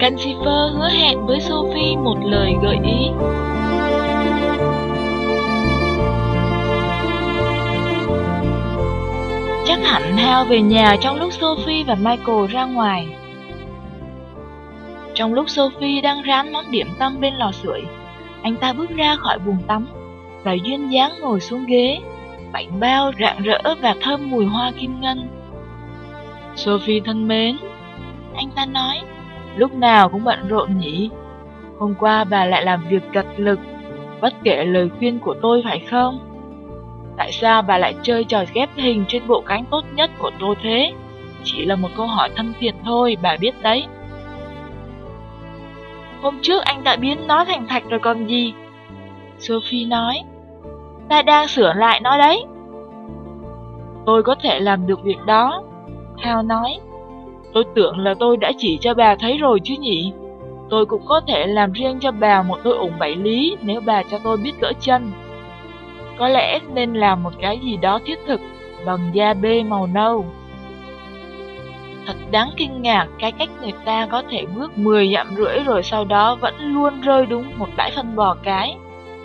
Cansifer hứa hẹn với Sophie một lời gợi ý. Chắc hẳn Hal về nhà trong lúc Sophie và Michael ra ngoài. Trong lúc Sophie đang rán món điểm tâm bên lò sưởi, anh ta bước ra khỏi buồng tắm và duyên dáng ngồi xuống ghế, bảnh bao rạng rỡ và thơm mùi hoa kim ngân. Sophie thân mến, anh ta nói, lúc nào cũng bận rộn nhỉ? Hôm qua bà lại làm việc cật lực, bất kể lời khuyên của tôi phải không? Tại sao bà lại chơi trò ghép hình trên bộ cánh tốt nhất của tôi thế? Chỉ là một câu hỏi thân thiện thôi, bà biết đấy. Hôm trước anh đã biến nó thành thạch rồi còn gì? Sophie nói, ta đang sửa lại nó đấy. Tôi có thể làm được việc đó, Hal nói. Tôi tưởng là tôi đã chỉ cho bà thấy rồi chứ nhỉ? Tôi cũng có thể làm riêng cho bà một đôi ủng 7 lý nếu bà cho tôi biết gỡ chân. Có lẽ nên làm một cái gì đó thiết thực bằng da bê màu nâu. Thật đáng kinh ngạc cái cách người ta có thể bước 10 dặm rưỡi rồi sau đó vẫn luôn rơi đúng một bãi phân bò cái.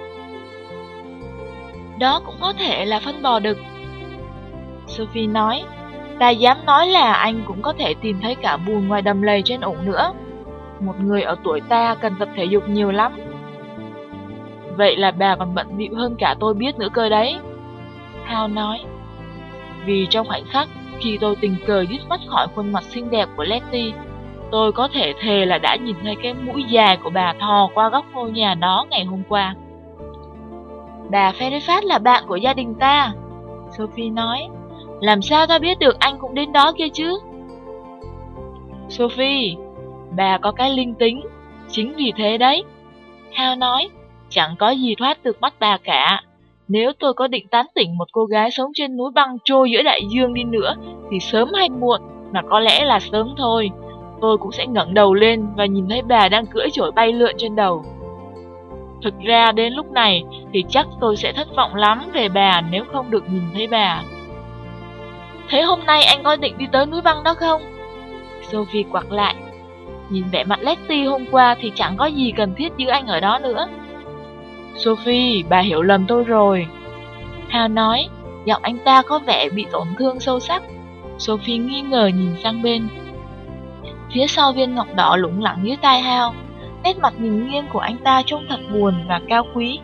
Đó cũng có thể là phân bò đực, Sophie nói. Ta dám nói là anh cũng có thể tìm thấy cả bùn ngoài đầm lầy trên ủng nữa. Một người ở tuổi ta cần tập thể dục nhiều lắm. Vậy là bà còn bận bịu hơn cả tôi biết nữa cơ đấy, Hal nói. Vì trong khoảnh khắc khi tôi tình cờ dứt mắt khỏi khuôn mặt xinh đẹp của Letty, tôi có thể thề là đã nhìn thấy cái mũi dài của bà thò qua góc ngôi nhà đó ngày hôm qua. Bà Fairfax là bạn của gia đình ta, Sophie nói. Làm sao ta biết được anh cũng đến đó kia chứ? Sophie, bà có cái linh tính, chính vì thế đấy, Hal nói. Chẳng có gì thoát được mắt bà cả. Nếu tôi có định tán tỉnh một cô gái sống trên núi băng trôi giữa đại dương đi nữa, thì sớm hay muộn, mà có lẽ là sớm thôi, tôi cũng sẽ ngẩng đầu lên và nhìn thấy bà đang cưỡi chổi bay lượn trên đầu. Thực ra đến lúc này thì chắc tôi sẽ thất vọng lắm về bà nếu không được nhìn thấy bà. Thế hôm nay anh có định đi tới núi băng đó không? Sophie quặc lại. Nhìn vẻ mặt Letty hôm qua thì chẳng có gì cần thiết giữ anh ở đó nữa. Sophie, bà hiểu lầm tôi rồi, Hal nói. Giọng anh ta có vẻ bị tổn thương sâu sắc. Sophie nghi ngờ nhìn sang bên. Phía sau viên ngọc đỏ lủng lẳng dưới tai Hal, nét mặt nhìn nghiêng của anh ta trông thật buồn và cao quý.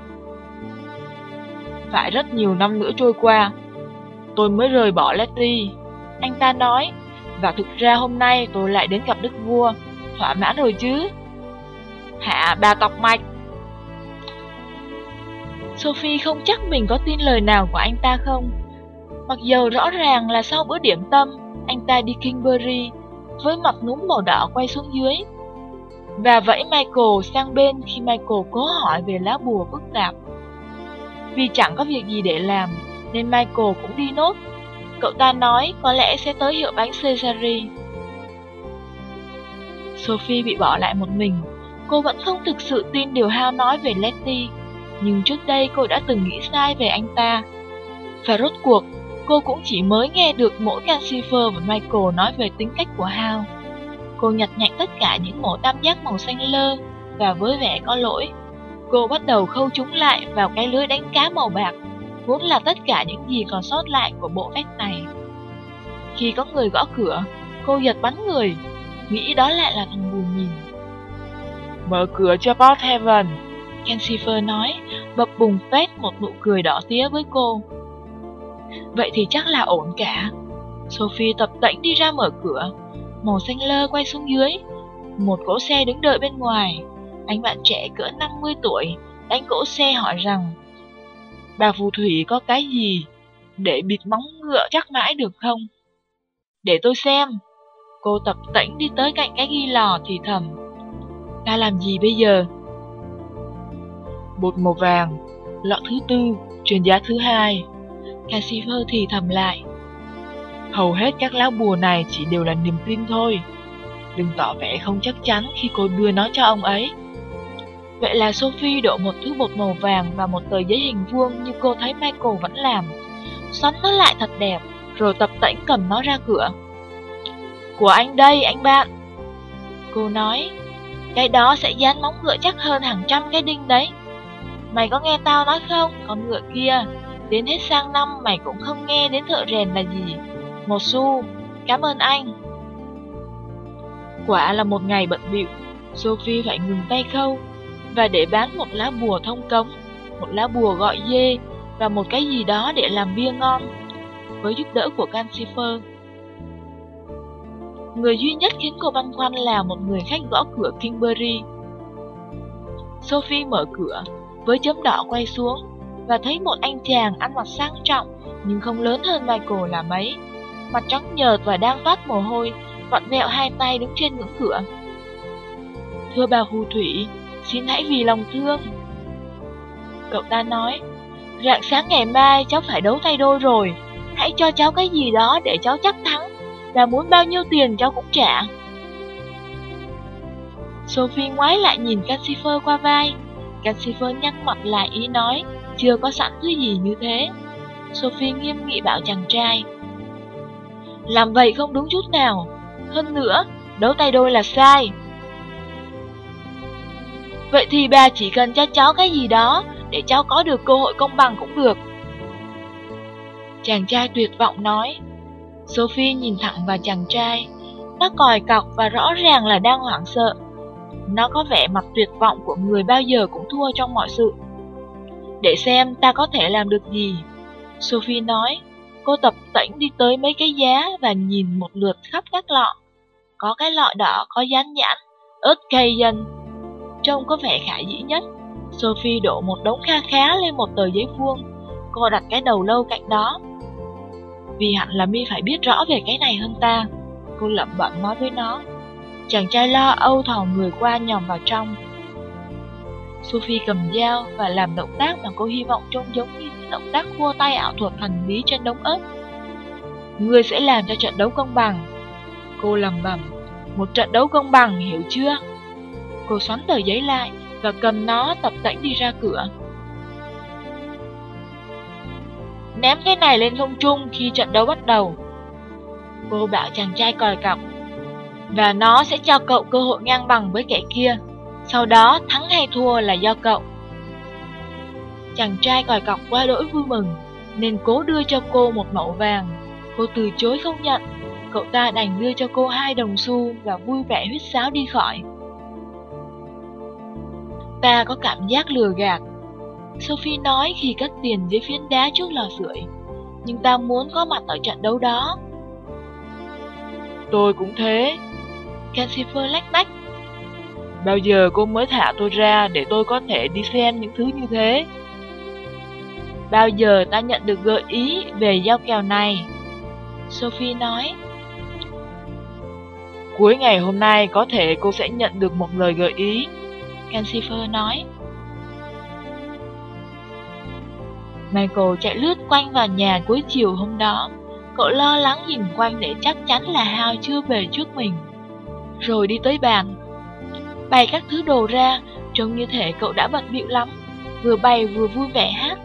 Phải rất nhiều năm nữa trôi qua, tôi mới rời bỏ Letty, anh ta nói. Và thực ra hôm nay tôi lại đến gặp đức vua. Thỏa mãn rồi chứ? Hả bà tọc mạch? Sophie không chắc mình có tin lời nào của anh ta không. Mặc dầu rõ ràng là sau bữa điểm tâm, anh ta đi Kingbury với mặt núm màu đỏ quay xuống dưới, và vẫy Michael sang bên khi Michael cố hỏi về lá bùa phức tạp. Vì chẳng có việc gì để làm nên Michael cũng đi nốt. Cậu ta nói có lẽ sẽ tới hiệu bánh Caesarea. Sophie bị bỏ lại một mình. Cô vẫn không thực sự tin điều Hal nói về Letty, nhưng trước đây cô đã từng nghĩ sai về anh ta. Và rốt cuộc, cô cũng chỉ mới nghe được mỗi Cansifer và Michael nói về tính cách của Hal. Cô nhặt nhạnh tất cả những mẩu tam giác màu xanh lơ, và với vẻ có lỗi, cô bắt đầu khâu chúng lại vào cái lưới đánh cá màu bạc, vốn là tất cả những gì còn sót lại của bộ vest này. Khi có người gõ cửa, cô giật bắn người, nghĩ đó lại là thằng Bùi Nhìn. Mở cửa cho Port Heaven, Cansifer nói, bập bùng phét một nụ cười đỏ tía với cô. Vậy thì chắc là ổn cả. Sophie tập tễnh đi ra mở cửa. Màu xanh lơ quay xuống dưới. Một cỗ xe đứng đợi bên ngoài. Anh bạn trẻ cỡ 50 tuổi đánh cỗ xe hỏi rằng, bà phù thủy có cái gì để bịt móng ngựa chắc mãi được không? Để tôi xem. Cô tập tễnh đi tới cạnh cái ghi lò thì thầm, ta làm gì bây giờ? Bột màu vàng, lọ thứ 4, truyền giá thứ 2. Cansifer thì thầm lại. Hầu hết các lá bùa này chỉ đều là niềm tin thôi. Đừng tỏ vẻ không chắc chắn khi cô đưa nó cho ông ấy. Vậy là Sophie đổ một thứ bột màu vàng vào một tờ giấy hình vuông như cô thấy Michael vẫn làm, xoắn nó lại thật đẹp, rồi tập tễnh cầm nó ra cửa. Của anh đây, anh bạn, cô nói. Cái đó sẽ dán móng ngựa chắc hơn hàng trăm cái đinh đấy. Mày có nghe tao nói không, con ngựa kia, đến hết sang năm mày cũng không nghe đến thợ rèn là gì. Một xu, cảm ơn anh. Quả là một ngày bận bịu, Sophie phải ngừng tay khâu và để bán một lá bùa thông cống, một lá bùa gọi dê và một cái gì đó để làm bia ngon, với giúp đỡ của Cancifer. Người duy nhất khiến cô băn khoăn là một người khách gõ cửa Kingbury. Sophie mở cửa, với chấm đỏ quay xuống, và thấy một anh chàng ăn mặc sang trọng nhưng không lớn hơn Michael là mấy, mặt trắng nhợt và đang toát mồ hôi, vặn vẹo hai tay đứng trên ngưỡng cửa. Thưa bà phù thủy, xin hãy vì lòng thương. Cậu ta nói, rạng sáng ngày mai cháu phải đấu tay đôi rồi, hãy cho cháu cái gì đó để cháu chắc thắng, và muốn bao nhiêu tiền cháu cũng trả. Sophie ngoái lại nhìn Cancifer qua vai. Cancifer nhăn mặt lại ý nói, chưa có sẵn thứ gì như thế. Sophie nghiêm nghị bảo chàng trai, làm vậy không đúng chút nào. Hơn nữa, đấu tay đôi là sai. Vậy thì bà chỉ cần cho cháu cái gì đó để cháu có được cơ hội công bằng cũng được. Chàng trai tuyệt vọng nói. Sophie nhìn thẳng vào chàng trai. Nó còi cọc và rõ ràng là đang hoảng sợ. Nó có vẻ mặt tuyệt vọng của người bao giờ cũng thua trong mọi sự. Để xem ta có thể làm được gì. Sophie nói. Cô tập tễnh đi tới mấy cái giá và nhìn một lượt khắp các lọ. Có cái lọ đỏ có dán nhãn ớt Cajun, trông có vẻ khả dĩ nhất. Sophie đổ một đống kha khá lên một tờ giấy vuông. Cô đặt cái đầu lâu cạnh đó. Vì hẳn là mi phải biết rõ về cái này hơn ta, cô lẩm bẩm nói với nó. Chàng trai lo âu thò người qua nhòm vào trong. Sophie cầm dao và làm động tác mà cô hy vọng trông giống như những động tác khua tay ảo thuật thần bí trên đống ớt. Ngươi sẽ làm cho trận đấu công bằng. Cô lẩm bẩm, một trận đấu công bằng, hiểu chưa? Cô xoắn tờ giấy lại và cầm nó tập tễnh đi ra cửa. Ném cái này lên không trung khi trận đấu bắt đầu. Cô bảo chàng trai còi cọc. Và nó sẽ cho cậu cơ hội ngang bằng với kẻ kia. Sau đó thắng hay thua là do cậu. Chàng trai còi cọc quá đỗi vui mừng, nên cố đưa cho cô một mẩu vàng. Cô từ chối không nhận. Cậu ta đành đưa cho cô 2 đồng xu và vui vẻ huýt sáo đi khỏi. Ta có cảm giác lừa gạt, Sophie nói khi cất tiền dưới phiến đá trước lò sưởi. Nhưng ta muốn có mặt ở trận đấu đó. Tôi cũng thế, Cancifer lách bách. Bao giờ cô mới thả tôi ra để tôi có thể đi xem những thứ như thế? Bao giờ ta nhận được gợi ý về giao kèo này? Sophie nói. Cuối ngày hôm nay có thể cô sẽ nhận được một lời gợi ý, Cancifer nói. Michael chạy lướt quanh vào nhà cuối chiều hôm đó. Cậu lo lắng nhìn quanh để chắc chắn là Hal chưa về trước mình. Rồi đi tới bàn, bày các thứ đồ ra, trông như thể cậu đã bận bịu lắm, vừa bày vừa vui vẻ hát.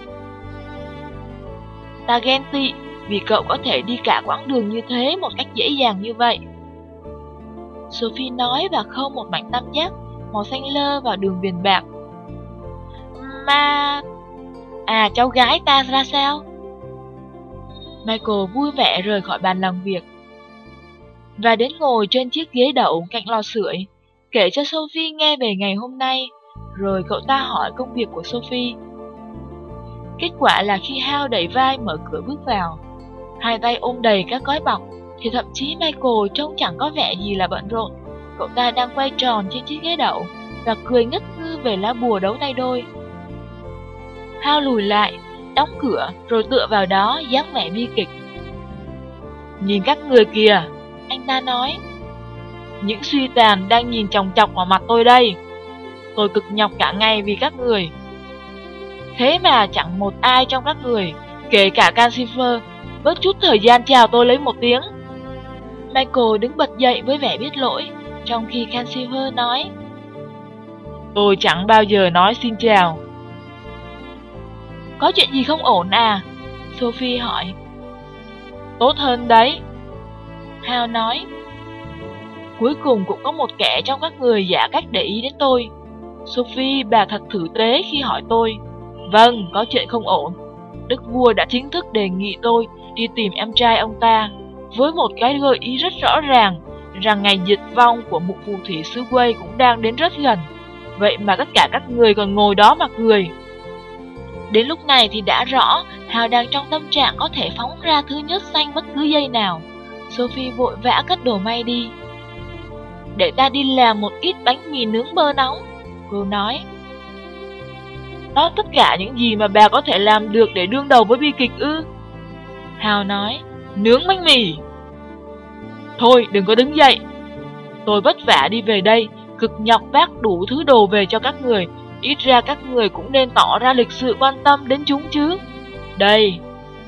Ta ghen tị vì cậu có thể đi cả quãng đường như thế một cách dễ dàng như vậy, Sophie nói và khâu một mảnh tam giác màu xanh lơ vào đường viền bạc. Mà... à, cháu gái ta ra sao? Michael vui vẻ rời khỏi bàn làm việc và đến ngồi trên chiếc ghế đậu cạnh lò sưởi, kể cho Sophie nghe về ngày hôm nay. Rồi cậu ta hỏi công việc của Sophie. Kết quả là khi Hal đẩy vai mở cửa bước vào, 2 tay ôm đầy các gói bọc, thì thậm chí Michael trông chẳng có vẻ gì là bận rộn. Cậu ta đang quay tròn trên chiếc ghế đậu và cười ngất ngư về lá bùa đấu tay đôi. Hal lùi lại, đóng cửa rồi tựa vào đó dáng vẻ bi kịch. Nhìn các người kìa, anh ta nói. Những suy tàn đang nhìn chòng chọc vào mặt tôi đây. Tôi cực nhọc cả ngày vì các người. Thế mà chẳng một ai trong các người, kể cả Cancifer, bớt chút thời gian chào tôi lấy một tiếng. Michael đứng bật dậy với vẻ biết lỗi, trong khi Cancifer nói. Tôi chẳng bao giờ nói xin chào. Có chuyện gì không ổn à? Sophie hỏi. Tốt hơn đấy, Hal nói. Cuối cùng cũng có một kẻ trong các người giả cách để ý đến tôi. Sophie, bà thật tử tế khi hỏi tôi. Vâng, có chuyện không ổn. Đức vua đã chính thức đề nghị tôi đi tìm em trai ông ta, với một cái gợi ý rất rõ ràng rằng ngày diệt vong của một phù thủy xứ Wales cũng đang đến rất gần. Vậy mà tất cả các người còn ngồi đó mà cười. Đến lúc này thì đã rõ Hal đang trong tâm trạng có thể phóng ra thứ nhớt xanh bất cứ giây nào. Sophie vội vã cất đồ may đi. Để ta đi làm một ít bánh mì nướng bơ nóng, cô nói. Đó tất cả những gì mà bà có thể làm được để đương đầu với bi kịch ư? Hal nói. Nướng bánh mì. Thôi đừng có đứng dậy. Tôi vất vả đi về đây, cực nhọc vác đủ thứ đồ về cho các người. Ít ra các người cũng nên tỏ ra lịch sự quan tâm đến chúng chứ. Đây.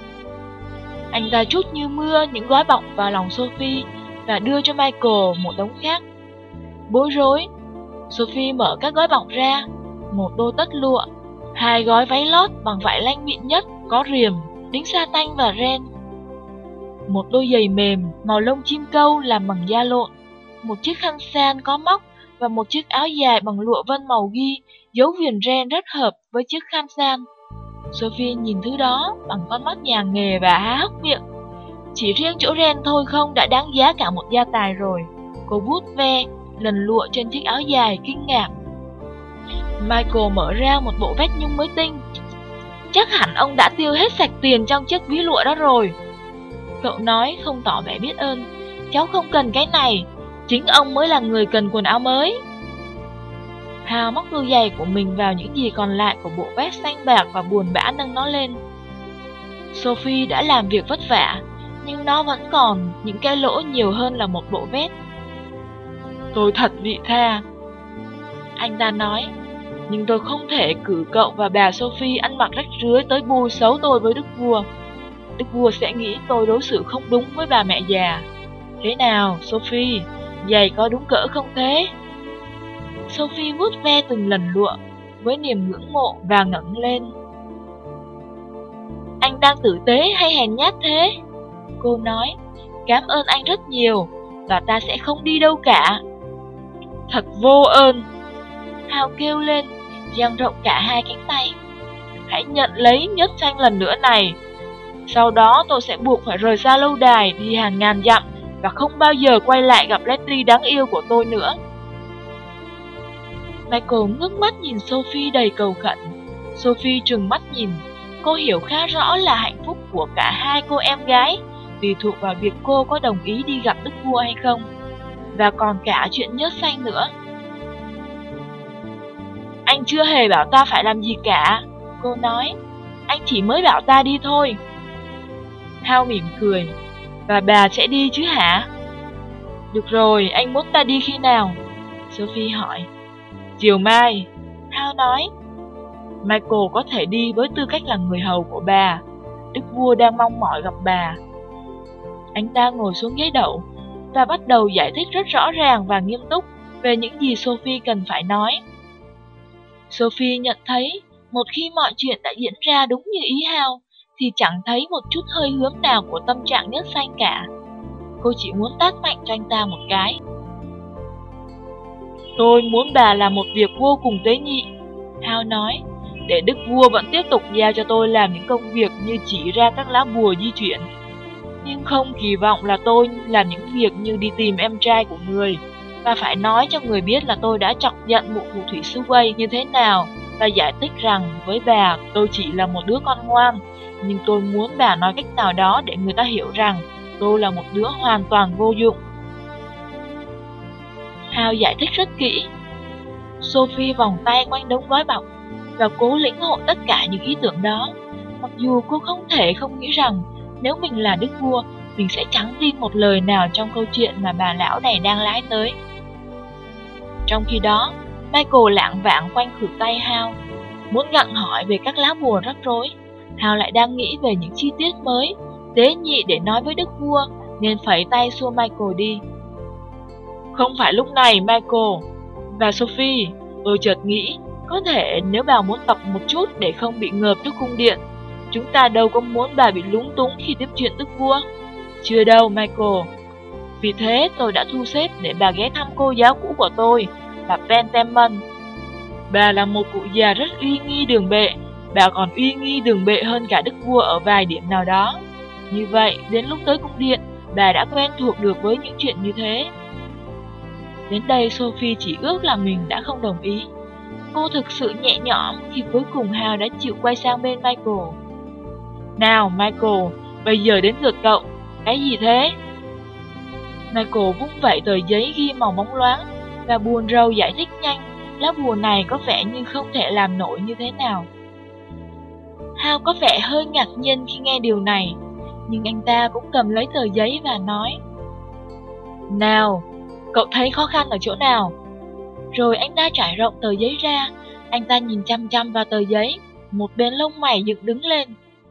Anh ta trút như mưa những gói bọc vào lòng Sophie và đưa cho Michael một đống khác. Bối rối, Sophie mở các gói bọc ra. Một đôi tất lụa, 2 gói váy lót bằng vải lanh mịn nhất, có riềm, đính sa tanh và ren. Một đôi giày mềm màu lông chim câu làm bằng da lộn, một chiếc khăn san có móc và một chiếc áo dài bằng lụa vân màu ghi, dấu viền ren rất hợp với chiếc khăn san. Sophie nhìn thứ đó bằng con mắt nhà nghề và há hốc miệng. Chỉ riêng chỗ ren thôi không đã đáng giá cả một gia tài rồi. Cô vuốt ve lần lụa trên chiếc áo dài kinh ngạc. Michael mở ra một bộ vest nhung mới tinh. Chắc hẳn ông đã tiêu hết sạch tiền trong chiếc ví lụa đó rồi. Cậu nói không tỏ vẻ biết ơn. Cháu không cần cái này, chính ông mới là người cần quần áo mới. Hal móc đôi giày của mình vào những gì còn lại của bộ vest xanh bạc và buồn bã nâng nó lên. Sophie đã làm việc vất vả, nhưng nó vẫn còn những cái lỗ nhiều hơn là một bộ vest. Tôi thật vị tha, anh ta nói, nhưng tôi không thể cử cậu và bà Sophie ăn mặc rách rưới tới bôi xấu tôi với đức vua. Đức vua sẽ nghĩ tôi đối xử không đúng với bà mẹ già. Thế nào, Sophie, giày có đúng cỡ không thế? Sophie vuốt ve từng lần lụa với niềm ngưỡng mộ và ngẩng lên. Anh đang tử tế hay hèn nhát thế? Cô nói, cảm ơn anh rất nhiều, và ta sẽ không đi đâu cả. Thật vô ơn, Hal kêu lên, dang rộng cả 2 cánh tay. Hãy nhận lấy nhớt xanh lần nữa này. Sau đó tôi sẽ buộc phải rời xa lâu đài đi hàng ngàn dặm và không bao giờ quay lại gặp Leslie đáng yêu của tôi nữa. Michael ngước mắt nhìn Sophie đầy cầu khẩn. Sophie trừng mắt nhìn. Cô hiểu khá rõ là hạnh phúc của cả 2 cô em gái tùy thuộc vào việc cô có đồng ý đi gặp đức vua hay không. Và còn cả chuyện nhớt xanh nữa. Anh chưa hề bảo ta phải làm gì cả, cô nói. Anh chỉ mới bảo ta đi thôi. Hal mỉm cười. Và bà sẽ đi chứ hả? Được rồi, anh muốn ta đi khi nào? Sophie hỏi. Chiều mai, Hal nói. Michael có thể đi với tư cách là người hầu của bà. Đức vua đang mong mỏi gặp bà. Anh ta ngồi xuống ghế đậu và bắt đầu giải thích rất rõ ràng và nghiêm túc về những gì Sophie cần phải nói. Sophie nhận thấy một khi mọi chuyện đã diễn ra đúng như ý Hal thì chẳng thấy một chút hơi hướng nào của tâm trạng nhớt xanh cả. Cô chỉ muốn tát mạnh cho anh ta một cái. Tôi muốn bà làm một việc vô cùng tế nhị, Hal nói, để đức vua vẫn tiếp tục giao cho tôi làm những công việc như chỉ ra các lá bùa di chuyển. Nhưng không kỳ vọng là tôi làm những việc như đi tìm em trai của người, và phải nói cho người biết là tôi đã chọc giận mụ phù thủy xứ Wales như thế nào, và giải thích rằng với bà tôi chỉ là một đứa con ngoan, nhưng tôi muốn bà nói cách nào đó để người ta hiểu rằng tôi là một đứa hoàn toàn vô dụng. Hal giải thích rất kỹ. Sophie vòng tay quanh đống gói bọc và cố lĩnh hội tất cả những ý tưởng đó, mặc dù cô không thể không nghĩ rằng nếu mình là đức vua, mình sẽ chẳng tin một lời nào trong câu chuyện mà bà lão này đang lái tới. Trong khi đó, Michael lảng vảng quanh khuỷu tay Hal, muốn gặng hỏi về các lá bùa rắc rối. Hal lại đang nghĩ về những chi tiết mới, tế nhị để nói với đức vua, nên phẩy tay xua Michael đi. Không phải lúc này, Michael. Và Sophie, tôi chợt nghĩ, có thể nếu bà muốn tập một chút để không bị ngợp trước cung điện, chúng ta đâu có muốn bà bị lúng túng khi tiếp chuyện đức vua. Chưa đâu, Michael. Vì thế tôi đã thu xếp để bà ghé thăm cô giáo cũ của tôi, bà Pentemon. Bà là một cụ già rất uy nghi đường bệ, bà còn uy nghi đường bệ hơn cả đức vua ở vài điểm nào đó. Như vậy, đến lúc tới cung điện, bà đã quen thuộc được với những chuyện như thế. Đến đây Sophie chỉ ước là mình đã không đồng ý. Cô thực sự nhẹ nhõm khi cuối cùng Hal đã chịu quay sang bên Michael. Nào Michael, bây giờ đến lượt cậu. Cái gì thế? Michael vung vẩy tờ giấy ghi màu bóng loáng và buồn rầu giải thích nhanh. Lá bùa này có vẻ như không thể làm nổi như thế nào. Hal có vẻ hơi ngạc nhiên khi nghe điều này, nhưng anh ta cũng cầm lấy tờ giấy và nói: Nào, cậu thấy khó khăn ở chỗ nào? Rồi anh ta trải rộng tờ giấy ra. Anh ta nhìn chăm chăm vào tờ giấy, một bên lông mày dựng đứng lên.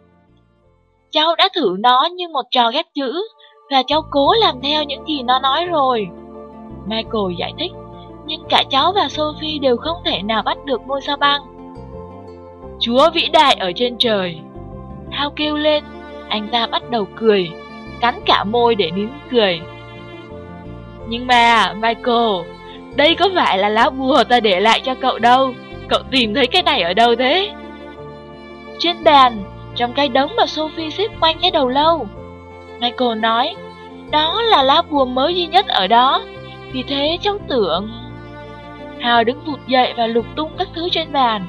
Cháu đã thử nó như một trò ghép chữ, và cháu cố làm theo những gì nó nói rồi, Michael giải thích. Nhưng cả cháu và Sophie đều không thể nào bắt được ngôi sao băng. Chúa vĩ đại ở trên trời, Hal kêu lên. Anh ta bắt đầu cười, cắn cả môi để nín cười. Nhưng mà, Michael, đây có phải là lá bùa ta để lại cho cậu đâu. Cậu tìm thấy cái này ở đâu thế? Trên bàn, trong cái đống mà Sophie xếp quanh cái đầu lâu, Michael nói. Đó là lá bùa mới duy nhất ở đó. Vì thế cháu tưởng... Hal đứng vụt dậy và lục tung các thứ trên bàn.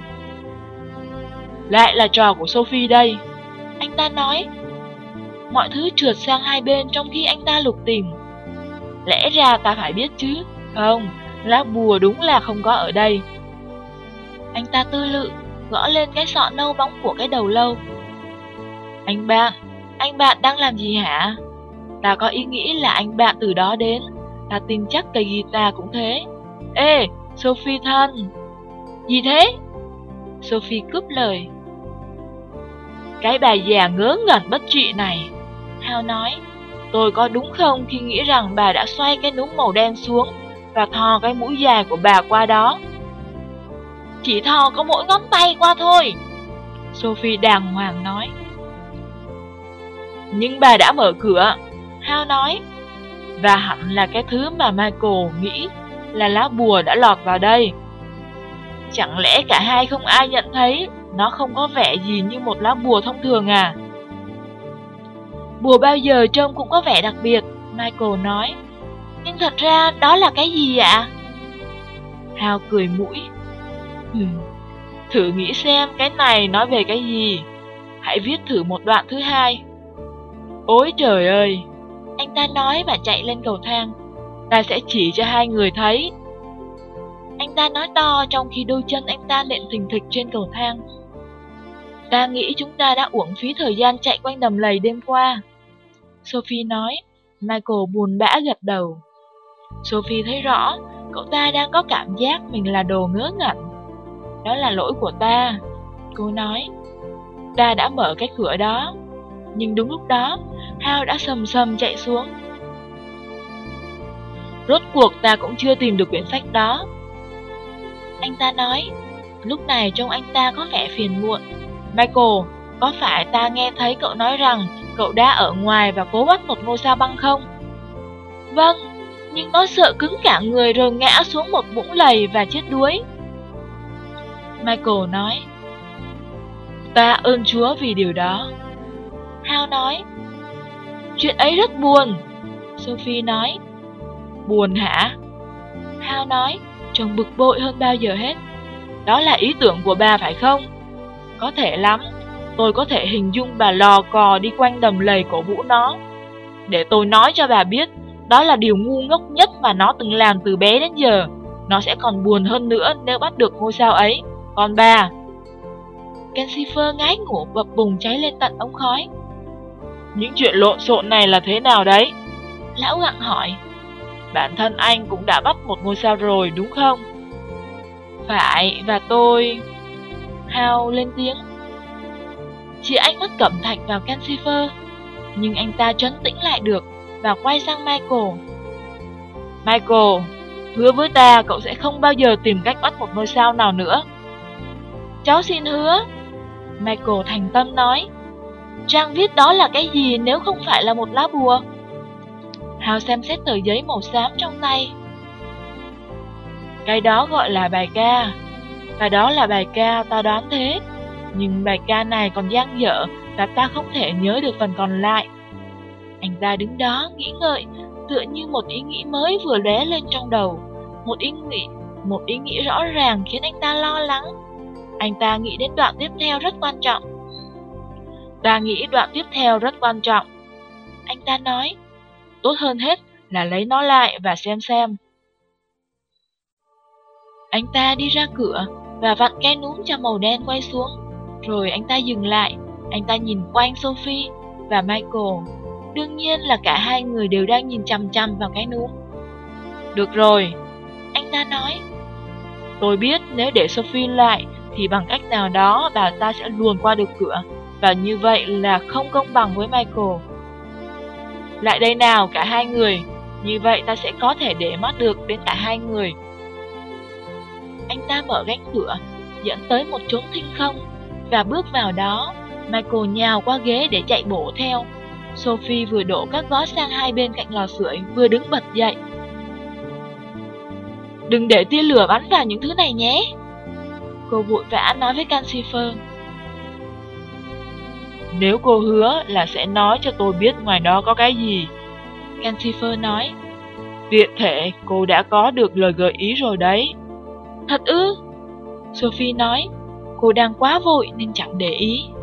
Lại là trò của Sophie đây, anh ta nói. Mọi thứ trượt sang hai bên trong khi anh ta lục tìm. Lẽ ra ta phải biết chứ. Không, lá bùa đúng là không có ở đây. Anh ta tư lự, gõ lên cái sọ nâu bóng của cái đầu lâu. Anh bạn đang làm gì hả? Ta có ý nghĩ là anh bạn từ đó đến. Ta tin chắc cây guitar cũng thế. Ê, Sophie thân. Gì thế? Sophie cướp lời. Cái bà già ngớ ngẩn bất trị này, Hal nói. Tôi có đúng không khi nghĩ rằng bà đã xoay cái núm màu đen xuống và thò cái mũi dài của bà qua đó? Chỉ thò có mỗi ngón tay qua thôi, Sophie đàng hoàng nói. Nhưng bà đã mở cửa, Hal nói. Và hẳn là cái thứ mà Michael nghĩ là lá bùa đã lọt vào đây. Chẳng lẽ cả hai không ai nhận thấy nó không có vẻ gì như một lá bùa thông thường à? Bùa bao giờ trông cũng có vẻ đặc biệt, Michael nói. Nhưng thật ra đó là cái gì ạ? Hal cười mũi. Thử nghĩ xem cái này nói về cái gì. Hãy viết thử một đoạn thứ hai. Ôi trời ơi, anh ta nói và chạy lên cầu thang. Ta sẽ chỉ cho hai người thấy. Anh ta nói to trong khi đôi chân anh ta nện thình thịch trên cầu thang. Ta nghĩ chúng ta đã uổng phí thời gian chạy quanh đầm lầy đêm qua, Sophie nói. Michael buồn bã gật đầu. Sophie thấy rõ, cậu ta đang có cảm giác mình là đồ ngớ ngẩn. Đó là lỗi của ta, cô nói. Ta đã mở cái cửa đó. Nhưng đúng lúc đó, Hal đã sầm sầm chạy xuống. Rốt cuộc ta cũng chưa tìm được quyển sách đó, anh ta nói. Lúc này trông anh ta có vẻ phiền muộn. Michael, có phải ta nghe thấy cậu nói rằng cậu đã ở ngoài và cố bắt một ngôi sao băng không? Vâng, nhưng nó sợ cứng cả người rồi ngã xuống một vũng lầy và chết đuối, Michael nói. Ta ơn Chúa vì điều đó, Hal nói. Chuyện ấy rất buồn, Sophie nói. Buồn hả? Hal nói, trông bực bội hơn bao giờ hết. Đó là ý tưởng của bà phải không? Có thể lắm. Tôi có thể hình dung bà lò cò đi quanh đầm lầy cổ vũ nó. Để tôi nói cho bà biết, đó là điều ngu ngốc nhất mà nó từng làm từ bé đến giờ. Nó sẽ còn buồn hơn nữa nếu bắt được ngôi sao ấy. Còn bà... Kensifer ngái ngủ bập bùng cháy lên tận ống khói. Những chuyện lộn xộn này là thế nào đấy? Lão gặng hỏi. Bản thân anh cũng đã bắt một ngôi sao rồi đúng không? Phải, và tôi... Hal lên tiếng. Chị anh mắt cẩm thạch vào Kensifer, nhưng anh ta trấn tĩnh lại được và quay sang Michael. Michael, hứa với ta cậu sẽ không bao giờ tìm cách bắt một ngôi sao nào nữa. Cháu xin hứa, Michael thành tâm nói. Trang viết đó là cái gì nếu không phải là một lá bùa? Hao xem xét tờ giấy màu xám trong tay. Cái đó gọi là bài ca. Và đó là bài ca, ta đoán thế. Nhưng bài ca này còn dang dở và ta không thể nhớ được phần còn lại. Anh ta đứng đó nghĩ ngợi, tựa như một ý nghĩ mới vừa lóe lên trong đầu. Một ý nghĩ rõ ràng khiến anh ta lo lắng. Anh ta nghĩ đến đoạn tiếp theo rất quan trọng. Anh ta nói, tốt hơn hết là lấy nó lại và xem. Anh ta đi ra cửa và vặn cái núm cho màu đen quay xuống. Rồi anh ta dừng lại. Anh ta nhìn quanh Sophie và Michael. Đương nhiên là cả hai người đều đang nhìn chằm chằm vào cái núm. Được rồi, anh ta nói. Tôi biết nếu để Sophie lại thì bằng cách nào đó bà ta sẽ luồn qua được cửa. Và như vậy là không công bằng với Michael. Lại đây nào cả hai người. Như vậy ta sẽ có thể để mắt được đến cả hai người. Anh ta mở cánh cửa, dẫn tới một chốn thinh không, và bước vào đó. Michael nhào qua ghế để chạy bổ theo. Sophie vừa đổ các gói sang hai bên cạnh lò sưởi, vừa đứng bật dậy. Đừng để tia lửa bắn vào những thứ này nhé. Cô vội vã nói với Cansifer. Nếu cô hứa là sẽ nói cho tôi biết ngoài đó có cái gì. Cansifer nói. Tiện thể cô đã có được lời gợi ý rồi đấy. Thật ư? Sophie nói. Cô đang quá vội nên chẳng để ý.